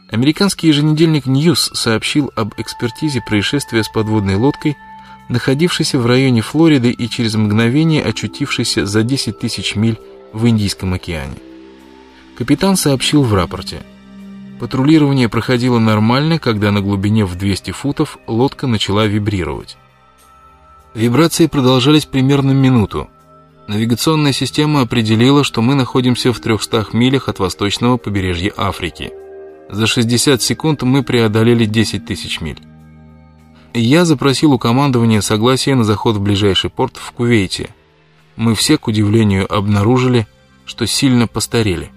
Американский еженедельник «Ньюс» сообщил об экспертизе происшествия с подводной лодкой, находившейся в районе Флориды и через мгновение очутившейся за 10 тысяч миль в Индийском океане. Капитан сообщил в рапорте: патрулирование проходило нормально, когда на глубине в 200 футов лодка начала вибрировать. Вибрации продолжались примерно минуту. Навигационная система определила, что мы находимся в 300 милях от восточного побережья Африки. За 60 секунд мы преодолели 10 тысяч миль. Я запросил у командования согласие на заход в ближайший порт в Кувейте. Мы все, к удивлению, обнаружили, что сильно постарели.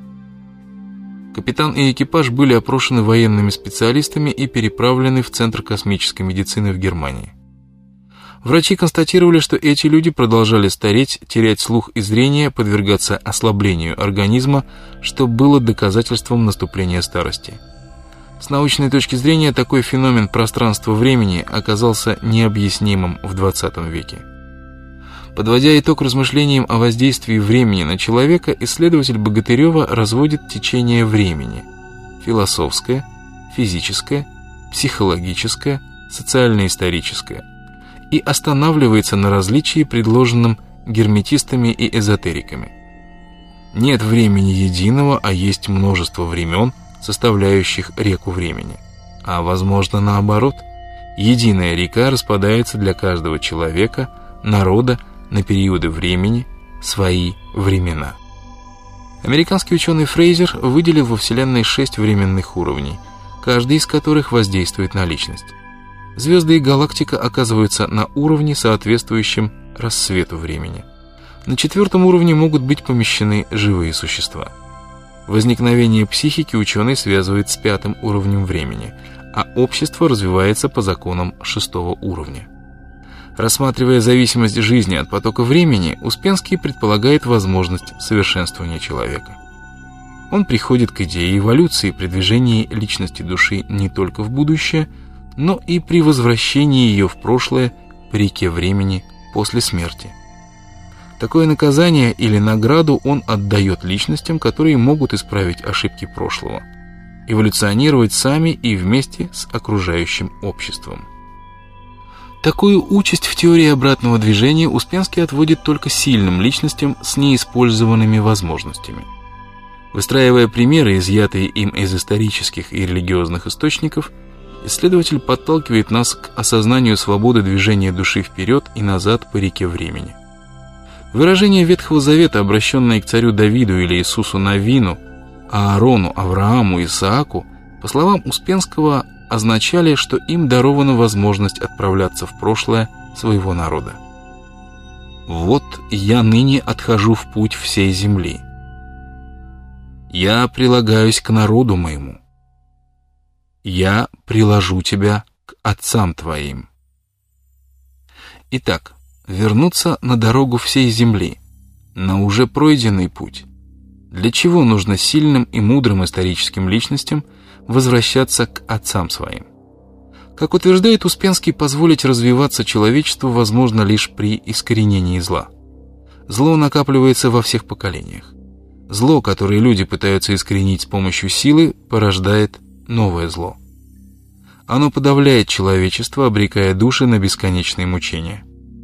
Капитан и экипаж были опрошены военными специалистами и переправлены в Центр космической медицины в Германии. Врачи констатировали, что эти люди продолжали стареть, терять слух и зрение, подвергаться ослаблению организма, что было доказательством наступления старости. С научной точки зрения, такой феномен пространства-времени оказался необъяснимым в 20 веке. Подводя итог размышлениям о воздействии времени на человека, исследователь Богатырева разводит течение времени: философское, физическое, психологическое, социально-историческое, и останавливается на различии, предложенном герметистами и эзотериками. Нет времени единого, а есть множество времен, составляющих реку времени. А возможно, наоборот, единая река распадается для каждого человека, народа, на периоды времени, свои времена. Американский ученый Фрейзер выделил во Вселенной 6 временных уровней, каждый из которых воздействует на личность. Звезды и галактика оказываются на уровне, соответствующем рассвету времени. На 4-м уровне могут быть помещены живые существа. Возникновение психики ученый связывает с 5-м уровнем времени, а общество развивается по законам 6-го уровня. Рассматривая зависимость жизни от потока времени, Успенский предполагает возможность совершенствования человека. Он приходит к идее эволюции при движении личности души не только в будущее, но и при возвращении ее в прошлое по реке времени после смерти. Такое наказание или награду он отдает личностям, которые могут исправить ошибки прошлого, эволюционировать сами и вместе с окружающим обществом. Такую участь в теории обратного движения Успенский отводит только сильным личностям с неиспользованными возможностями. Выстраивая примеры, изъятые им из исторических и религиозных источников, исследователь подталкивает нас к осознанию свободы движения души вперед и назад по реке времени. Выражения Ветхого Завета, обращенные к царю Давиду или Иисусу Навину, Аарону, Аврааму, Исааку, по словам Успенского, означали, что им дарована возможность отправляться в прошлое своего народа. «Вот я ныне отхожу в путь всей земли. Я прилагаюсь к народу моему. Я приложу тебя к отцам твоим». Итак, вернуться на дорогу всей земли, на уже пройденный путь. Для чего нужно сильным и мудрым историческим личностям возвращаться к отцам своим? Как утверждает Успенский, позволить развиваться человечеству возможно лишь при искоренении зла. Зло накапливается во всех поколениях. Зло, которое люди пытаются искоренить с помощью силы, порождает новое зло. Оно подавляет человечество, обрекая души на бесконечные мучения.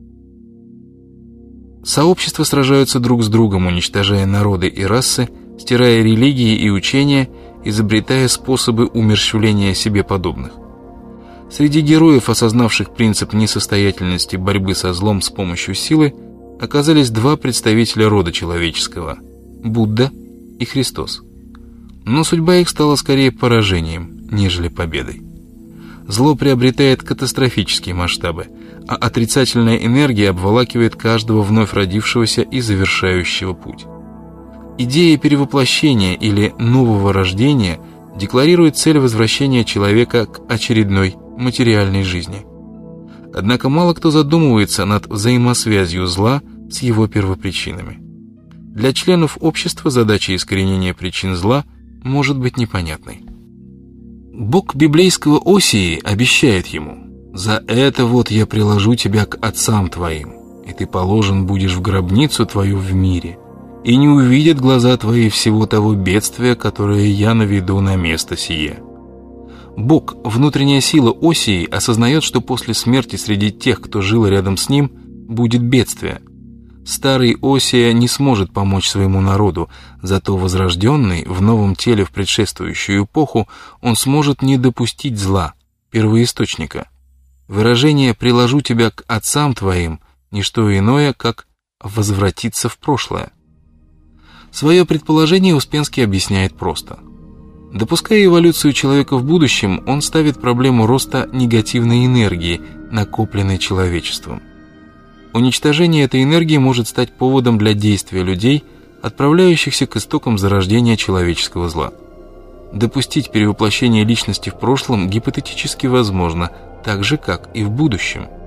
Сообщества сражаются друг с другом, уничтожая народы и расы, стирая религии и учения, изобретая способы умерщвления себе подобных. Среди героев, осознавших принцип несостоятельности борьбы со злом с помощью силы, оказались 2 представителя рода человеческого – Будда и Христос. Но судьба их стала скорее поражением, нежели победой. Зло приобретает катастрофические масштабы, а отрицательная энергия обволакивает каждого вновь родившегося и завершающего путь. Идея перевоплощения или нового рождения декларирует цель возвращения человека к очередной материальной жизни. Однако мало кто задумывается над взаимосвязью зла с его первопричинами. Для членов общества задача искоренения причин зла может быть непонятной. Бог библейского Осии обещает ему: «За это вот я приложу тебя к отцам твоим, и ты положен будешь в гробницу твою в мире, и не увидят глаза твои всего того бедствия, которое я наведу на место сие». Бог, внутренняя сила Осии, осознает, что после смерти среди тех, кто жил рядом с ним, будет бедствие. Старый Осия не сможет помочь своему народу, зато возрожденный в новом теле в предшествующую эпоху он сможет не допустить зла, первоисточника. Выражение «приложу тебя к отцам твоим» — не что иное, как «возвратиться в прошлое». Свое предположение Успенский объясняет просто. Допуская эволюцию человека в будущем, он ставит проблему роста негативной энергии, накопленной человечеством. Уничтожение этой энергии может стать поводом для действия людей, отправляющихся к истокам зарождения человеческого зла. Допустить перевоплощение личности в прошлом гипотетически возможно, так же, как и в будущем.